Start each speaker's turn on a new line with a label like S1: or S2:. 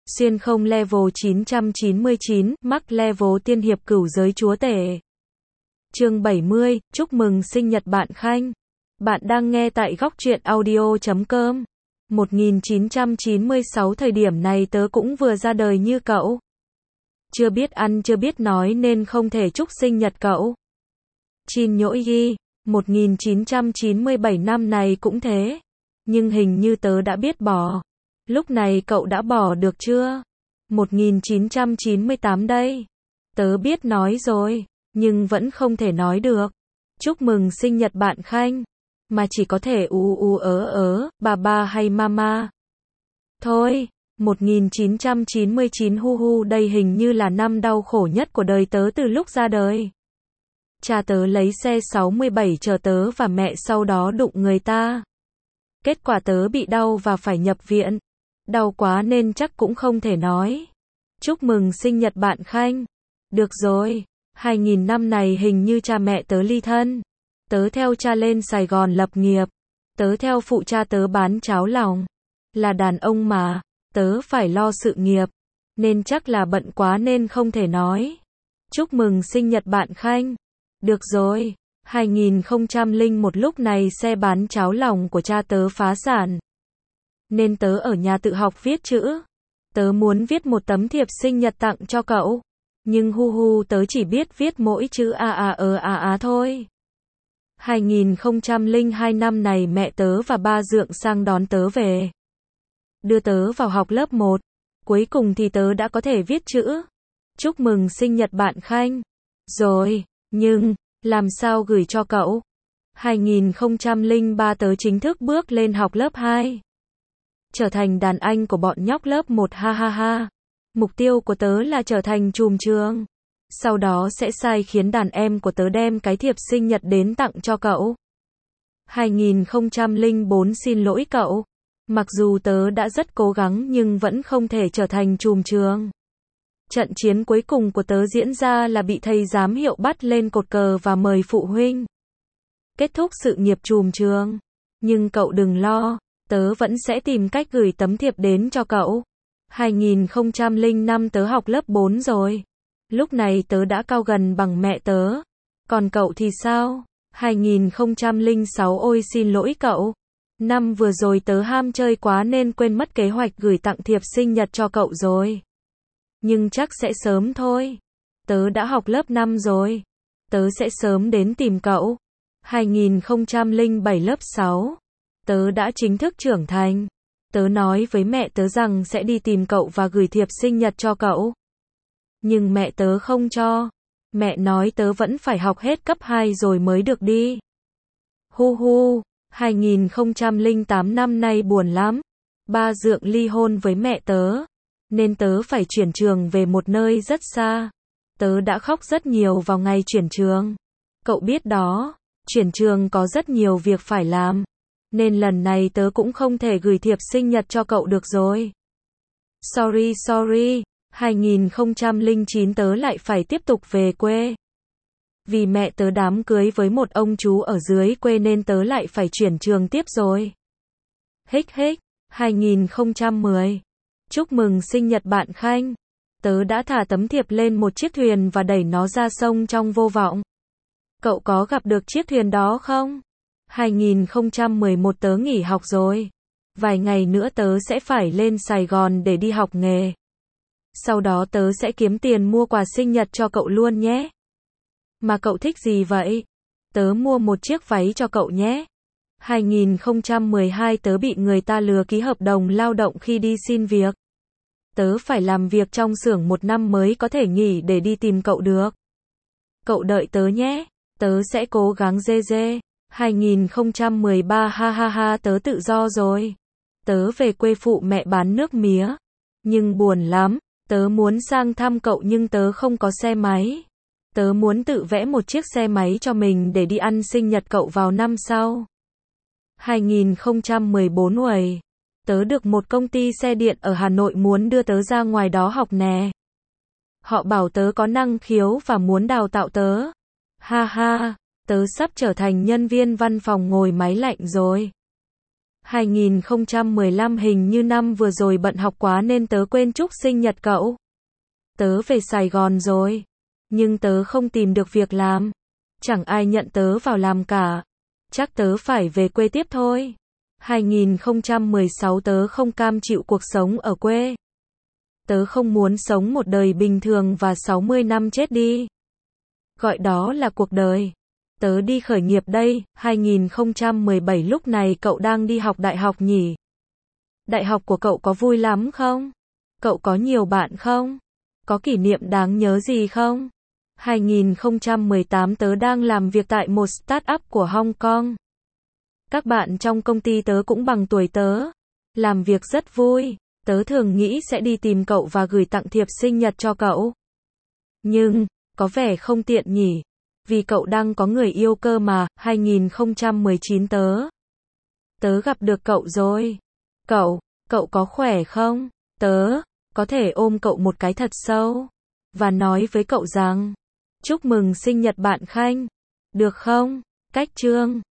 S1: Xuyên không level 999, mắc level tiên hiệp cửu giới chúa tể. Chương 70, chúc mừng sinh nhật bạn Khanh. Bạn đang nghe tại góc truyện audio.com. 1996 thời điểm này tớ cũng vừa ra đời như cậu. Chưa biết ăn chưa biết nói nên không thể chúc sinh nhật cậu. Chin nhỗi ghi, 1997 năm này cũng thế. Nhưng hình như tớ đã biết bỏ. Lúc này cậu đã bỏ được chưa? 1998 đây. Tớ biết nói rồi, nhưng vẫn không thể nói được. Chúc mừng sinh nhật bạn Khanh. Mà chỉ có thể bà ba hay mama. Thôi, 1999 đây hình như là năm đau khổ nhất của đời tớ từ lúc ra đời. Cha tớ lấy xe 67 chờ tớ và mẹ sau đó đụng người ta. Kết quả tớ bị đau và phải nhập viện. Đau quá nên chắc cũng không thể nói. Chúc mừng sinh nhật bạn Khanh. Được rồi, 2000 năm này hình như cha mẹ tớ ly thân. Tớ theo cha lên Sài Gòn lập nghiệp. Tớ theo phụ cha tớ bán cháo lòng. Là đàn ông mà, tớ phải lo sự nghiệp. Nên chắc là bận quá nên không thể nói. Chúc mừng sinh nhật bạn Khanh. Được rồi, 2001 lúc này xe bán cháo lòng của cha tớ phá sản. Nên tớ ở nhà tự học viết chữ. Tớ muốn viết một tấm thiệp sinh nhật tặng cho cậu. Nhưng tớ chỉ biết viết mỗi chữ thôi. 2002 năm này mẹ tớ và ba dượng sang đón tớ về. Đưa tớ vào học lớp 1. Cuối cùng thì tớ đã có thể viết chữ. Chúc mừng sinh nhật bạn Khanh. Rồi, nhưng, làm sao gửi cho cậu? 2003 tớ chính thức bước lên học lớp 2. Trở thành đàn anh của bọn nhóc lớp 1 ha ha ha. Mục tiêu của tớ là trở thành trùm trường. Sau đó sẽ sai khiến đàn em của tớ đem cái thiệp sinh nhật đến tặng cho cậu. 2004 xin lỗi cậu. Mặc dù tớ đã rất cố gắng nhưng vẫn không thể trở thành trùm trường. Trận chiến cuối cùng của tớ diễn ra là bị thầy giám hiệu bắt lên cột cờ và mời phụ huynh. Kết thúc sự nghiệp trùm trường. Nhưng cậu đừng lo, tớ vẫn sẽ tìm cách gửi tấm thiệp đến cho cậu. 2005 tớ học lớp 4 rồi. Lúc này tớ đã cao gần bằng mẹ tớ. Còn cậu thì sao? 2006 ôi xin lỗi cậu. Năm vừa rồi tớ ham chơi quá nên quên mất kế hoạch gửi tặng thiệp sinh nhật cho cậu rồi. Nhưng chắc sẽ sớm thôi. Tớ đã học lớp 5 rồi. Tớ sẽ sớm đến tìm cậu. 2007 lớp 6. Tớ đã chính thức trưởng thành. Tớ nói với mẹ tớ rằng sẽ đi tìm cậu và gửi thiệp sinh nhật cho cậu. Nhưng mẹ tớ không cho. Mẹ nói tớ vẫn phải học hết cấp 2 rồi mới được đi. 2008 năm nay buồn lắm. Ba dượng ly hôn với mẹ tớ. Nên tớ phải chuyển trường về một nơi rất xa. Tớ đã khóc rất nhiều vào ngày chuyển trường. Cậu biết đó, chuyển trường có rất nhiều việc phải làm. Nên lần này tớ cũng không thể gửi thiệp sinh nhật cho cậu được rồi. Sorry. 2009 tớ lại phải tiếp tục về quê. Vì mẹ tớ đám cưới với một ông chú ở dưới quê nên tớ lại phải chuyển trường tiếp rồi. 2010. Chúc mừng sinh nhật bạn Khanh. Tớ đã thả tấm thiệp lên một chiếc thuyền và đẩy nó ra sông trong vô vọng. Cậu có gặp được chiếc thuyền đó không? 2011 tớ nghỉ học rồi. Vài ngày nữa tớ sẽ phải lên Sài Gòn để đi học nghề. Sau đó tớ sẽ kiếm tiền mua quà sinh nhật cho cậu luôn nhé. Mà cậu thích gì vậy? Tớ mua một chiếc váy cho cậu nhé. 2012 tớ bị người ta lừa ký hợp đồng lao động khi đi xin việc. Tớ phải làm việc trong xưởng 1 năm mới có thể nghỉ để đi tìm cậu được. Cậu đợi tớ nhé. Tớ sẽ cố gắng 2013 ha tớ tự do rồi. Tớ về quê phụ mẹ bán nước mía. Nhưng buồn lắm. Tớ muốn sang thăm cậu nhưng tớ không có xe máy. Tớ muốn tự vẽ một chiếc xe máy cho mình để đi ăn sinh nhật cậu vào năm sau. 2014 tớ được một công ty xe điện ở Hà Nội muốn đưa tớ ra ngoài đó học nè. Họ bảo tớ có năng khiếu và muốn đào tạo tớ. Ha ha, tớ sắp trở thành nhân viên văn phòng ngồi máy lạnh rồi. 2015 hình như năm vừa rồi bận học quá nên tớ quên chúc sinh nhật cậu. Tớ về Sài Gòn rồi, nhưng tớ không tìm được việc làm. Chẳng ai nhận tớ vào làm cả. Chắc tớ phải về quê tiếp thôi. 2016 tớ không cam chịu cuộc sống ở quê. Tớ không muốn sống một đời bình thường và 60 năm chết đi. Gọi đó là cuộc đời. Tớ đi khởi nghiệp đây. 2017 lúc này cậu đang đi học đại học nhỉ? Đại học của cậu có vui lắm không? Cậu có nhiều bạn không? Có kỷ niệm đáng nhớ gì không? 2018 tớ đang làm việc tại một startup của Hong Kong. Các bạn trong công ty tớ cũng bằng tuổi tớ. Làm việc rất vui. Tớ thường nghĩ sẽ đi tìm cậu và gửi tặng thiệp sinh nhật cho cậu. Nhưng, có vẻ không tiện nhỉ? Vì cậu đang có người yêu cơ mà. 2019 Tớ gặp được cậu rồi. Cậu có khỏe không? Tớ có thể ôm cậu một cái thật sâu và nói với cậu rằng chúc mừng sinh nhật bạn Khanh. Được không? Cách chương